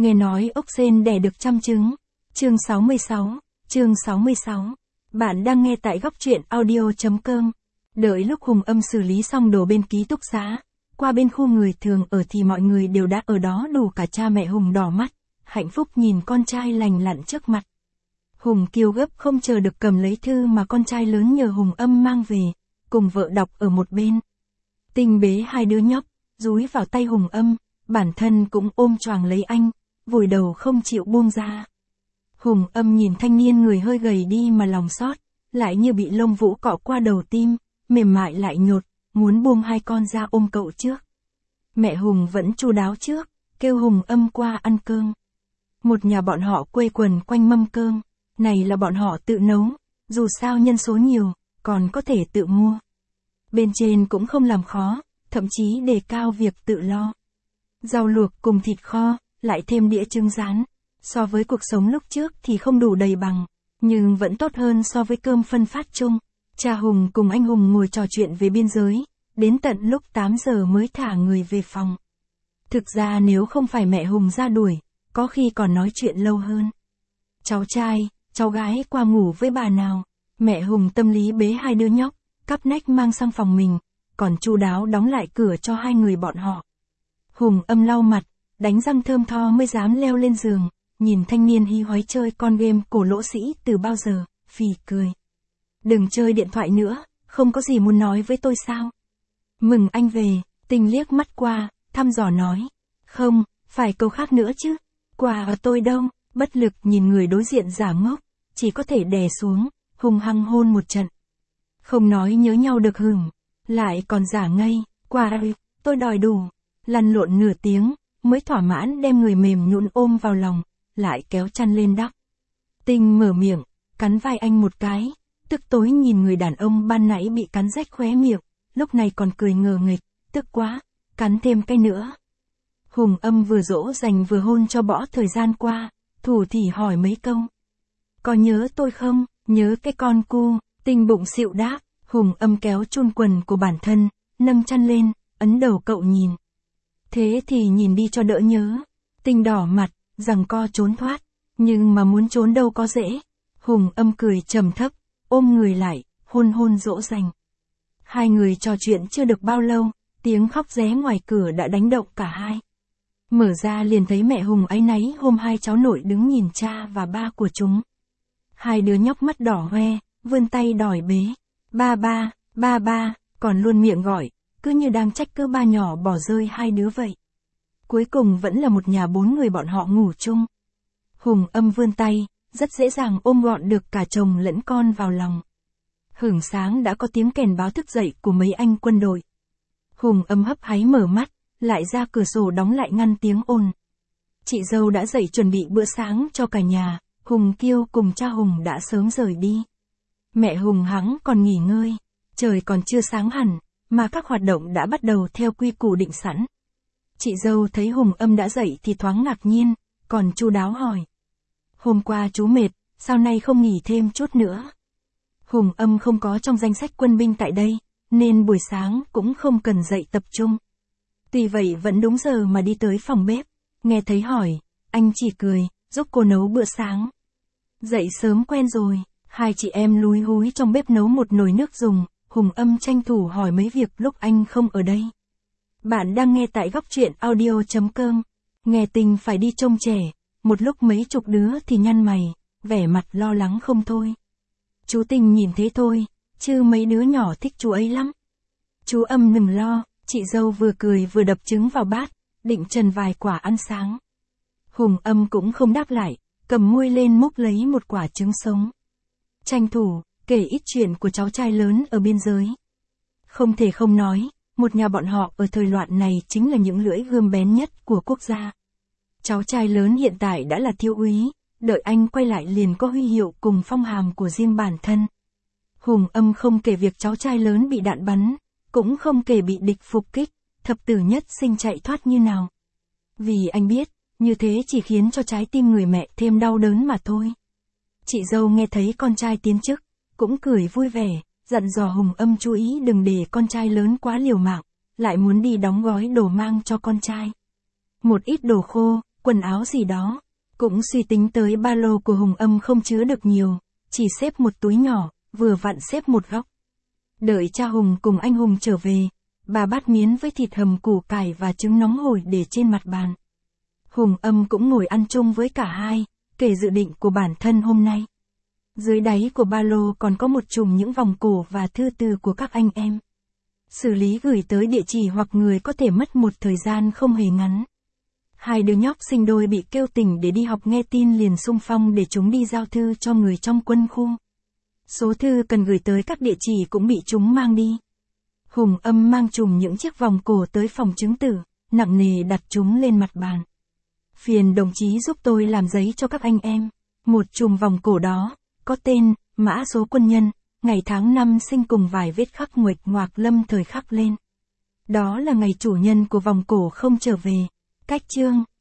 Nghe nói ốc sên đẻ được trăm trứng. Chương 66. Bạn đang nghe tại góc truyện audio.com. Đợi lúc Hùng Âm xử lý xong đồ bên ký túc xá, qua bên khu người thường ở thì mọi người đều đã ở đó, đủ cả cha mẹ Hùng đỏ mắt, hạnh phúc nhìn con trai lành lặn trước mặt. Hùng Kiêu gấp không chờ được cầm lấy thư mà con trai lớn nhờ Hùng Âm mang về, cùng vợ đọc ở một bên. Tinh bế hai đứa nhóc, dúi vào tay Hùng Âm, bản thân cũng ôm choàng lấy anh, vùi đầu không chịu buông ra. Hùng Âm nhìn thanh niên người hơi gầy đi mà lòng xót, lại như bị lông vũ cọ qua đầu tim, mềm mại lại nhột, muốn buông hai con ra ôm cậu trước. Mẹ Hùng vẫn chu đáo trước, kêu Hùng Âm qua ăn cơm. Một nhà bọn họ quây quần quanh mâm cơm, này là bọn họ tự nấu, dù sao nhân số nhiều, còn có thể tự mua. Bên trên cũng không làm khó, thậm chí đề cao việc tự lo. Rau luộc cùng thịt kho, lại thêm đĩa trứng rán. So với cuộc sống lúc trước thì không đủ đầy bằng, nhưng vẫn tốt hơn so với cơm phân phát chung. Cha Hùng cùng anh Hùng ngồi trò chuyện về biên giới, đến tận lúc 8 giờ mới thả người về phòng. Thực ra nếu không phải mẹ Hùng ra đuổi, có khi còn nói chuyện lâu hơn. Cháu trai, cháu gái qua ngủ với bà nào. Mẹ Hùng tâm lý bế hai đứa nhóc, cắp nách mang sang phòng mình, còn chu đáo đóng lại cửa cho hai người bọn họ. Hùng Âm lau mặt, đánh răng thơm tho mới dám leo lên giường, nhìn thanh niên hí hoáy chơi con game cổ lỗ sĩ từ bao giờ, phì cười. Đừng chơi điện thoại nữa, không có gì muốn nói với tôi sao? Mừng anh về, Tình liếc mắt qua, thăm dò nói. Không, phải câu khác nữa chứ. Quà ở tôi đâu? Bất lực nhìn người đối diện giả ngốc, chỉ có thể đè xuống, hung hăng hôn một trận. Không nói nhớ nhau được hửng, lại còn giả ngây, quà tôi đòi đủ. Lăn lộn nửa tiếng, mới thỏa mãn đem người mềm nhũn ôm vào lòng, lại kéo chăn lên đắp. Tình mở miệng, cắn vai anh một cái, tức tối nhìn người đàn ông ban nãy bị cắn rách khóe miệng, lúc này còn cười ngờ nghịch, tức quá, cắn thêm cái nữa. Hùng Âm vừa dỗ dành vừa hôn cho bỏ thời gian qua, thủ thỉ hỏi mấy câu. Có nhớ tôi không? Nhớ cái con cu. Tình bụng xịu đáp. Hùng Âm kéo chun quần của bản thân, nâng chăn lên, ấn đầu cậu nhìn. Thế thì nhìn đi cho đỡ nhớ. Tình đỏ mặt, giằng co trốn thoát, nhưng mà muốn trốn đâu có dễ. Hùng Âm cười trầm thấp, ôm người lại, hôn dỗ dành. Hai người trò chuyện chưa được bao lâu, tiếng khóc ré ngoài cửa đã đánh động cả hai. Mở ra liền thấy mẹ Hùng áy náy ôm hai cháu nội đứng nhìn cha và ba của chúng. Hai đứa nhóc mắt đỏ hoe, vươn tay đòi bế. Ba, còn luôn miệng gọi, cứ như đang trách cứ ba nhỏ bỏ rơi hai đứa vậy. Cuối cùng vẫn là một nhà bốn người bọn họ ngủ chung. Hùng Âm vươn tay, rất dễ dàng ôm gọn được cả chồng lẫn con vào lòng. Hửng sáng đã có tiếng kèn báo thức dậy của mấy anh quân đội. Hùng Âm hấp háy mở mắt, lại ra cửa sổ đóng lại ngăn tiếng ồn. Chị dâu đã dậy chuẩn bị bữa sáng cho cả nhà, Hùng Kiêu cùng cha Hùng đã sớm rời đi. Mẹ Hùng hắng còn nghỉ ngơi, trời còn chưa sáng hẳn, mà các hoạt động đã bắt đầu theo quy củ định sẵn. Chị dâu thấy Hùng Âm đã dậy thì thoáng ngạc nhiên, còn chu đáo hỏi. Hôm qua chú mệt, sao nay không nghỉ thêm chút nữa? Hùng Âm không có trong danh sách quân binh tại đây, nên buổi sáng cũng không cần dậy tập trung. Tuy vậy vẫn đúng giờ mà đi tới phòng bếp, nghe thấy hỏi, anh chỉ cười, giúp cô nấu bữa sáng. Dậy sớm quen rồi, hai chị em lúi húi trong bếp nấu một nồi nước dùng, Hùng Âm tranh thủ hỏi mấy việc lúc anh không ở đây. Bạn đang nghe tại góc truyện audio.com, nghe Tình phải đi trông trẻ, một lúc mấy chục đứa thì nhăn mày, vẻ mặt lo lắng không thôi. Chú Tình nhìn thế thôi, chứ mấy đứa nhỏ thích chú ấy lắm. Chú Âm đừng lo. Chị dâu vừa cười vừa đập trứng vào bát, định trần vài quả ăn sáng. Hùng Âm cũng không đáp lại, cầm muôi lên múc lấy một quả trứng sống. Tranh thủ, kể ít chuyện của cháu trai lớn ở biên giới. Không thể không nói, một nhà bọn họ ở thời loạn này chính là những lưỡi gươm bén nhất của quốc gia. Cháu trai lớn hiện tại đã là thiếu úy, đợi anh quay lại liền có huy hiệu cùng phong hàm của riêng bản thân. Hùng Âm không kể việc cháu trai lớn bị đạn bắn, cũng không kể bị địch phục kích, thập tử nhất sinh chạy thoát như nào. Vì anh biết, như thế chỉ khiến cho trái tim người mẹ thêm đau đớn mà thôi. Chị dâu nghe thấy con trai tiến chức, cũng cười vui vẻ, dặn dò Hùng Âm chú ý đừng để con trai lớn quá liều mạng, lại muốn đi đóng gói đồ mang cho con trai. Một ít đồ khô, quần áo gì đó. Cũng suy tính tới ba lô của Hùng Âm không chứa được nhiều, chỉ xếp một túi nhỏ, vừa vặn xếp một góc. Đợi cha Hùng cùng anh Hùng trở về, bà bát miến với thịt hầm củ cải và trứng nóng hổi để trên mặt bàn. Hùng Âm cũng ngồi ăn chung với cả hai, kể dự định của bản thân hôm nay. Dưới đáy của ba lô còn có một chùm những vòng cổ và thư từ của các anh em. Xử lý gửi tới địa chỉ hoặc người có thể mất một thời gian không hề ngắn. Hai đứa nhóc sinh đôi bị kêu tỉnh để đi học nghe tin liền xung phong để chúng đi giao thư cho người trong quân khu. Số thư cần gửi tới các địa chỉ cũng bị chúng mang đi. Hùng Âm mang chùm những chiếc vòng cổ tới phòng chứng tử, nặng nề đặt chúng lên mặt bàn. Phiền đồng chí giúp tôi làm giấy cho các anh em. Một chùm vòng cổ đó, có tên, mã số quân nhân, ngày tháng năm sinh cùng vài vết khắc nguệch ngoạc lâm thời khắc lên. Đó là ngày chủ nhân của vòng cổ không trở về. Cách chương